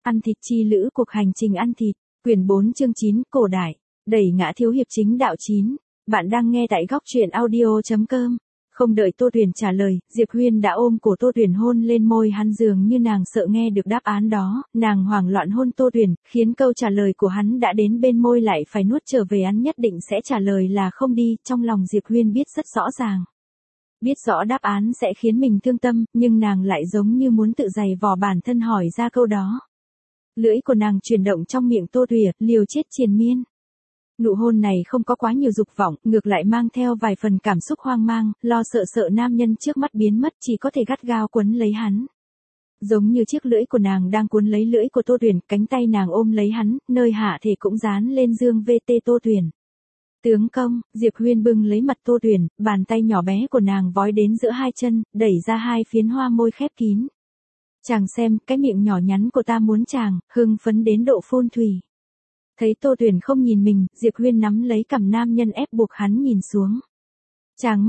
Ăn thịt chi lữ cuộc hành trình ăn thịt, quyển 4 chương 9, cổ đại, đẩy ngã thiếu hiệp chính đạo 9. Bạn đang nghe tại góc truyện audio.com. Không đợi Tô Tuyền trả lời, Diệp Huyên đã ôm cổ Tô Tuyền hôn lên môi hắn, dường như nàng sợ nghe được đáp án đó, nàng hoảng loạn hôn Tô Tuyền, khiến câu trả lời của hắn đã đến bên môi lại phải nuốt trở về. Hắn nhất định sẽ trả lời là không đi, trong lòng Diệp Huyên biết rất rõ ràng. Biết rõ đáp án sẽ khiến mình thương tâm, nhưng nàng lại giống như muốn tự giày vò bản thân hỏi ra câu đó. Lưỡi của nàng chuyển động trong miệng Tô Tuyền, liều chết triền miên. Nụ hôn này không có quá nhiều dục vọng, ngược lại mang theo vài phần cảm xúc hoang mang, lo sợ nam nhân trước mắt biến mất, chỉ có thể gắt gao quấn lấy hắn. Giống như chiếc lưỡi của nàng đang cuốn lấy lưỡi của Tô Tuyền, cánh tay nàng ôm lấy hắn, nơi hạ thể cũng dán lên dương VT Tô Tuyền. Tướng công, Diệp Huyên bưng lấy mặt Tô Tuyền, bàn tay nhỏ bé của nàng vói đến giữa hai chân, đẩy ra hai phiến hoa môi khép kín. Chàng xem, cái miệng nhỏ nhắn của ta muốn chàng, hưng phấn đến độ phun thủy. Thấy Tô Tuyền không nhìn mình, Diệp Huyên nắm lấy cằm nam nhân ép buộc hắn nhìn xuống. Chàng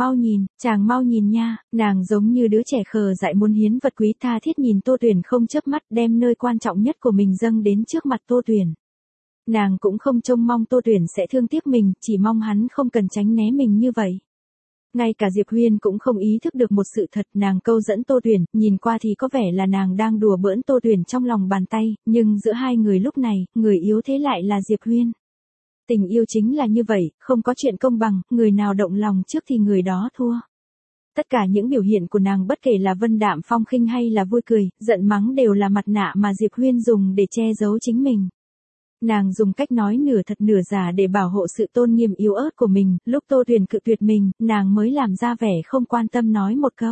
mau nhìn nha, nàng giống như đứa trẻ khờ dại muốn hiến vật quý, tha thiết nhìn Tô Tuyền không chớp mắt, đem nơi quan trọng nhất của mình dâng đến trước mặt Tô Tuyền. Nàng cũng không trông mong Tô Tuyền sẽ thương tiếc mình, chỉ mong hắn không cần tránh né mình như vậy. Ngay cả Diệp Huyên cũng không ý thức được một sự thật, nàng câu dẫn Tô Tuyền, nhìn qua thì có vẻ là nàng đang đùa bỡn Tô Tuyền trong lòng bàn tay, nhưng giữa hai người lúc này, người yếu thế lại là Diệp Huyên. Tình yêu chính là như vậy, không có chuyện công bằng, người nào động lòng trước thì người đó thua. Tất cả những biểu hiện của nàng, bất kể là vân đạm phong khinh hay là vui cười, giận mắng, đều là mặt nạ mà Diệp Huyên dùng để che giấu chính mình. Nàng dùng cách nói nửa thật nửa giả để bảo hộ sự tôn nghiêm yếu ớt của mình, lúc Tô Tuyền cự tuyệt mình, nàng mới làm ra vẻ không quan tâm nói một câu.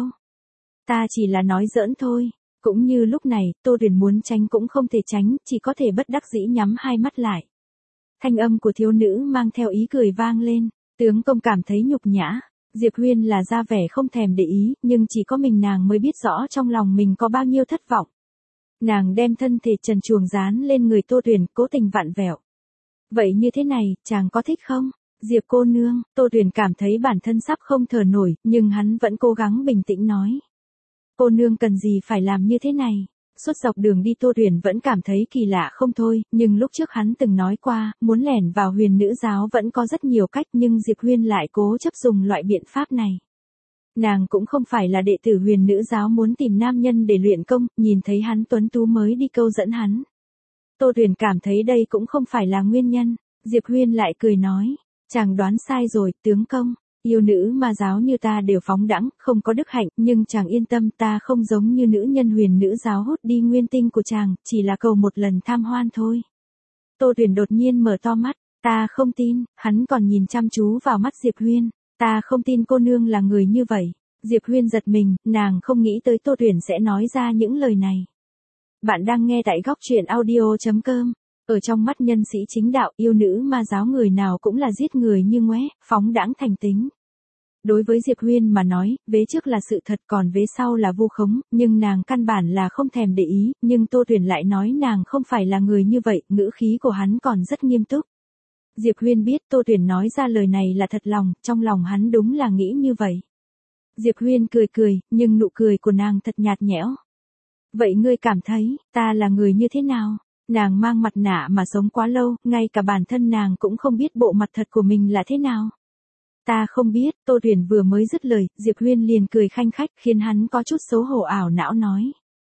Ta chỉ là nói giỡn thôi. Cũng như lúc này, Tô Tuyền muốn tránh cũng không thể tránh, chỉ có thể bất đắc dĩ nhắm hai mắt lại. Thanh âm của thiếu nữ mang theo ý cười vang lên, tướng công cảm thấy nhục nhã. Diệp Huyên là ra vẻ không thèm để ý, nhưng chỉ có mình nàng mới biết rõ trong lòng mình có bao nhiêu thất vọng. Nàng đem thân thể trần truồng dán lên người Tô Tuyền, cố tình vặn vẹo. Vậy như thế này, chàng có thích không? Diệp cô nương, Tô Tuyền cảm thấy bản thân sắp không thở nổi, nhưng hắn vẫn cố gắng bình tĩnh nói. Cô nương cần gì phải làm như thế này? Suốt dọc đường đi Tô Tuyền vẫn cảm thấy kỳ lạ không thôi, nhưng lúc trước hắn từng nói qua, muốn lẻn vào Huyền Nữ giáo vẫn có rất nhiều cách, nhưng Diệp Huyên lại cố chấp dùng loại biện pháp này. Nàng cũng không phải là đệ tử Huyền Nữ giáo muốn tìm nam nhân để luyện công, nhìn thấy hắn tuấn tú mới đi câu dẫn hắn. Tô Tuyền cảm thấy đây cũng không phải là nguyên nhân. Diệp Huyên lại cười nói, chàng đoán sai rồi, tướng công. Yêu nữ ma giáo như ta đều phóng đãng, không có đức hạnh, nhưng chàng yên tâm, ta không giống như nữ nhân Huyền Nữ giáo hút đi nguyên tinh của chàng, chỉ là cầu một lần tham hoan thôi. Tô Tuyền đột nhiên mở to mắt, ta không tin, hắn còn nhìn chăm chú vào mắt Diệp Huyên. Ta không tin cô nương là người như vậy. Diệp Huyên giật mình, nàng không nghĩ tới Tô Tuyền sẽ nói ra những lời này. Bạn đang nghe tại góc truyện audio.com. Ở trong mắt nhân sĩ chính đạo, yêu nữ ma giáo người nào cũng là giết người như ngoé, phóng đãng thành tính. Đối với Diệp Huyên mà nói, vế trước là sự thật, còn vế sau là vu khống, nhưng nàng căn bản là không thèm để ý, nhưng Tô Tuyền lại nói nàng không phải là người như vậy, ngữ khí của hắn còn rất nghiêm túc. Diệp Huyên biết Tô Tuyền nói ra lời này là thật lòng, trong lòng hắn đúng là nghĩ như vậy. Diệp Huyên cười, nhưng nụ cười của nàng thật nhạt nhẽo. Vậy ngươi cảm thấy, ta là người như thế nào? Nàng mang mặt nạ mà sống quá lâu, ngay cả bản thân nàng cũng không biết bộ mặt thật của mình là thế nào. Ta không biết, Tô Tuyền vừa mới dứt lời, Diệp Huyên liền cười khanh khách, khiến hắn có chút xấu hổ ảo não nói.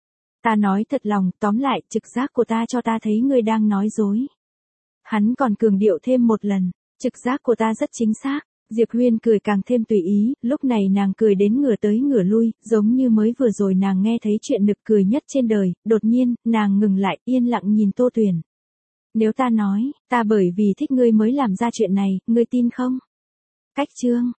Ta nói thật lòng, tóm lại, trực giác của ta cho ta thấy ngươi đang nói dối. Hắn còn cường điệu thêm một lần, trực giác của ta rất chính xác. Diệp Huyên cười càng thêm tùy ý, lúc này nàng cười đến ngửa tới ngửa lui, giống như mới vừa rồi nàng nghe thấy chuyện nực cười nhất trên đời, đột nhiên, nàng ngừng lại, yên lặng nhìn Tô Tuyền. Nếu ta nói, ta bởi vì thích ngươi mới làm ra chuyện này, ngươi tin không? Cách chương,